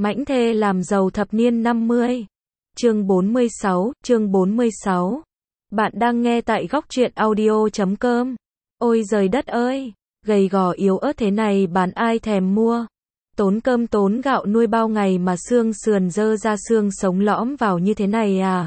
Mãnh thê làm giàu thập niên 50. Chương 46. Bạn đang nghe tại góc truyện audio.com. Ôi giời đất ơi, gầy gò yếu ớt thế này bán ai thèm mua. Tốn cơm tốn gạo nuôi bao ngày mà xương sườn dơ ra xương sống lõm vào như thế này à?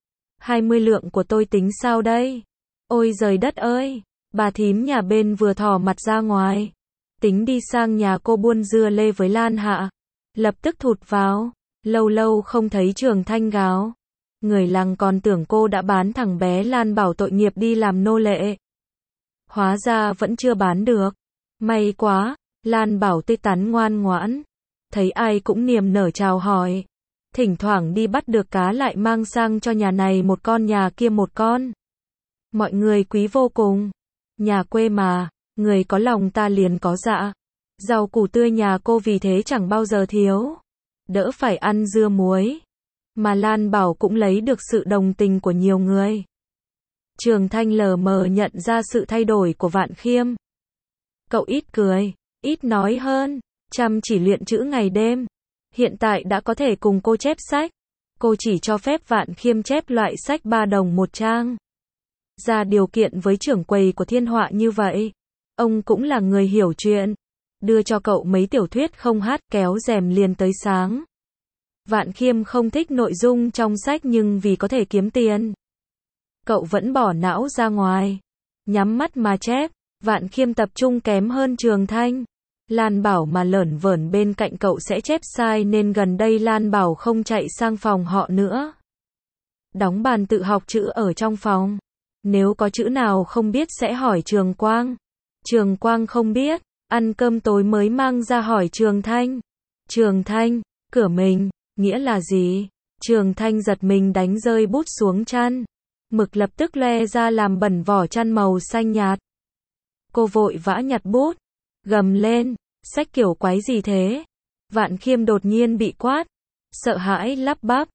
20 lượng của tôi tính sao đây? Ôi giời đất ơi, bà thím nhà bên vừa thò mặt ra ngoài. Tính đi sang nhà cô buôn dưa lê với Lan Hạ. Lập tức thụt vào, lâu lâu không thấy Trường Thanh gáo. Người làng còn tưởng cô đã bán thằng bé Lan Bảo tội nghiệp đi làm nô lệ. Hóa ra vẫn chưa bán được. May quá, Lan Bảo tươi tắn ngoan ngoãn. Thấy ai cũng niềm nở chào hỏi. Thỉnh thoảng đi bắt được cá lại mang sang cho nhà này một con nhà kia một con. Mọi người quý vô cùng. Nhà quê mà, người có lòng ta liền có dạ. Rau củ tươi nhà cô vì thế chẳng bao giờ thiếu. Đỡ phải ăn dưa muối. Mà Lan Bảo cũng lấy được sự đồng tình của nhiều người. Trường Thanh lờ mờ nhận ra sự thay đổi của Vạn Khiêm. Cậu ít cười, ít nói hơn, chăm chỉ luyện chữ ngày đêm. Hiện tại đã có thể cùng cô chép sách. Cô chỉ cho phép Vạn Khiêm chép loại sách 3 đồng một trang. Ra điều kiện với trưởng quầy của Thiên Họa như vậy. Ông cũng là người hiểu chuyện. Đưa cho cậu mấy tiểu thuyết không hát kéo rèm liền tới sáng. Vạn Khiêm không thích nội dung trong sách nhưng vì có thể kiếm tiền. Cậu vẫn bỏ não ra ngoài. Nhắm mắt mà chép. Vạn Khiêm tập trung kém hơn Trường Thanh. Lan Bảo mà lởn vởn bên cạnh cậu sẽ chép sai nên gần đây Lan Bảo không chạy sang phòng họ nữa. Đóng bàn tự học chữ ở trong phòng. Nếu có chữ nào không biết sẽ hỏi Trường Quang. Trường Quang không biết. Ăn cơm tối mới mang ra hỏi Trường Thanh. Trường Thanh, cửa mình, nghĩa là gì? Trường Thanh giật mình đánh rơi bút xuống chăn. Mực lập tức loe ra làm bẩn vỏ chăn màu xanh nhạt. Cô vội vã nhặt bút. Gầm lên, sách kiểu quái gì thế? Vạn Khiêm đột nhiên bị quát. Sợ hãi lắp bắp,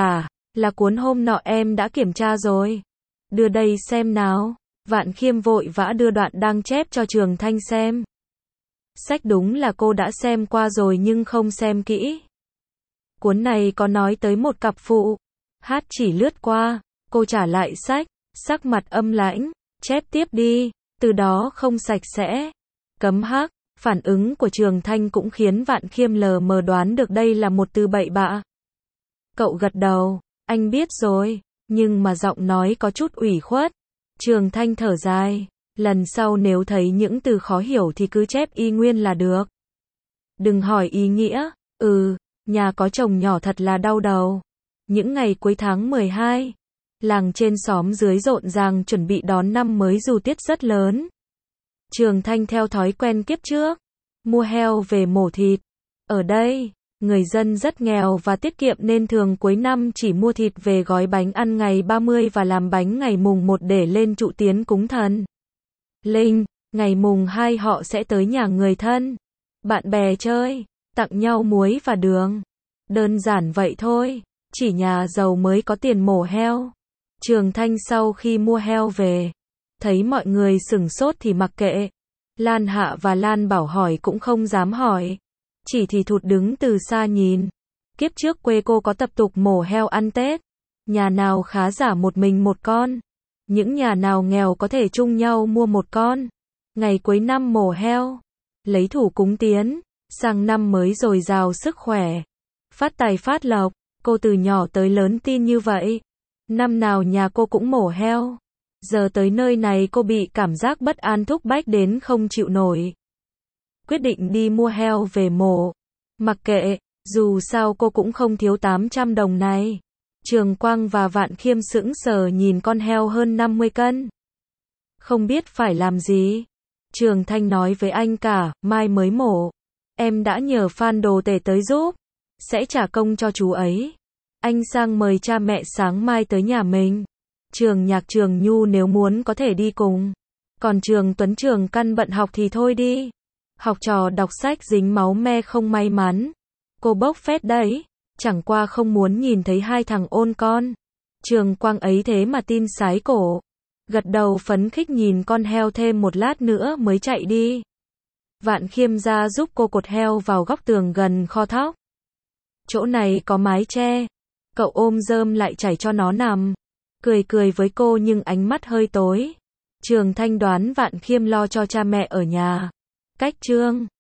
là cuốn hôm nọ em đã kiểm tra rồi. Đưa đây xem nào. Vạn Khiêm vội vã đưa đoạn đang chép cho Trường Thanh xem. Sách đúng là cô đã xem qua rồi nhưng không xem kỹ. Cuốn này có nói tới một cặp phụ. Hát chỉ lướt qua, cô trả lại sách, sắc mặt âm lãnh, chép tiếp đi, từ đó không sạch sẽ. Cấm hắc, phản ứng của Trường Thanh cũng khiến Vạn Khiêm lờ mờ đoán được đây là một từ bậy bạ. Cậu gật đầu, anh biết rồi, nhưng mà giọng nói có chút ủy khuất. Trường Thanh thở dài. Lần sau nếu thấy những từ khó hiểu thì cứ chép y nguyên là được. Đừng hỏi ý nghĩa. Nhà có chồng nhỏ thật là đau đầu. Những ngày cuối tháng 12, làng trên xóm dưới rộn ràng chuẩn bị đón năm mới dù tiết rất lớn. Trường Thanh theo thói quen kiếp trước, mua heo về mổ thịt. Ở đây, người dân rất nghèo và tiết kiệm nên thường cuối năm chỉ mua thịt về gói bánh ăn ngày 30 và làm bánh ngày mùng 1 để lên trụ tiến cúng thần linh. Ngày mùng 2 họ sẽ tới nhà người thân, bạn bè chơi, tặng nhau muối và đường. Đơn giản vậy thôi, chỉ nhà giàu mới có tiền mổ heo. Trường Thanh sau khi mua heo về, thấy mọi người sửng sốt thì mặc kệ. Lan Hạ và Lan Bảo hỏi cũng không dám hỏi, chỉ thì thụt đứng từ xa nhìn. Kiếp trước quê cô có tập tục mổ heo ăn Tết. Nhà nào khá giả một mình một con. Những nhà nào nghèo có thể chung nhau mua một con. Ngày cuối năm mổ heo, lấy thủ cúng tiến, sang năm mới dồi dào sức khỏe, phát tài phát lộc. Cô từ nhỏ tới lớn tin như vậy. Năm nào nhà cô cũng mổ heo. Giờ tới nơi này cô bị cảm giác bất an thúc bách đến không chịu nổi. Quyết định đi mua heo về mổ. Mặc kệ, dù sao cô cũng không thiếu 800 đồng này. Trường Quang và Vạn Khiêm sững sờ nhìn con heo hơn 50 cân. Không biết phải làm gì. Trường Thanh nói với anh cả, mai mới mổ. Em đã nhờ Phan Đồ Tể tới giúp. Sẽ trả công cho chú ấy. Anh sang mời cha mẹ sáng mai tới nhà mình. Trường Nhạc Trường Nhu nếu muốn có thể đi cùng. Còn Trường Tuấn Trường Căn bận học thì thôi đi. Học trò đọc sách dính máu me không may mắn. Cô bốc phét đấy. Chẳng qua không muốn nhìn thấy hai thằng ôn con. Trường Quang ấy thế mà tin sái cổ. Gật đầu phấn khích nhìn con heo thêm một lát nữa mới chạy đi. Vạn Khiêm ra giúp cô cột heo vào góc tường gần kho thóc. Chỗ này có mái che. Cậu ôm rơm lại trải cho nó nằm. Cười cười với cô nhưng ánh mắt hơi tối. Trường Thanh đoán Vạn Khiêm lo cho cha mẹ ở nhà. Cách chương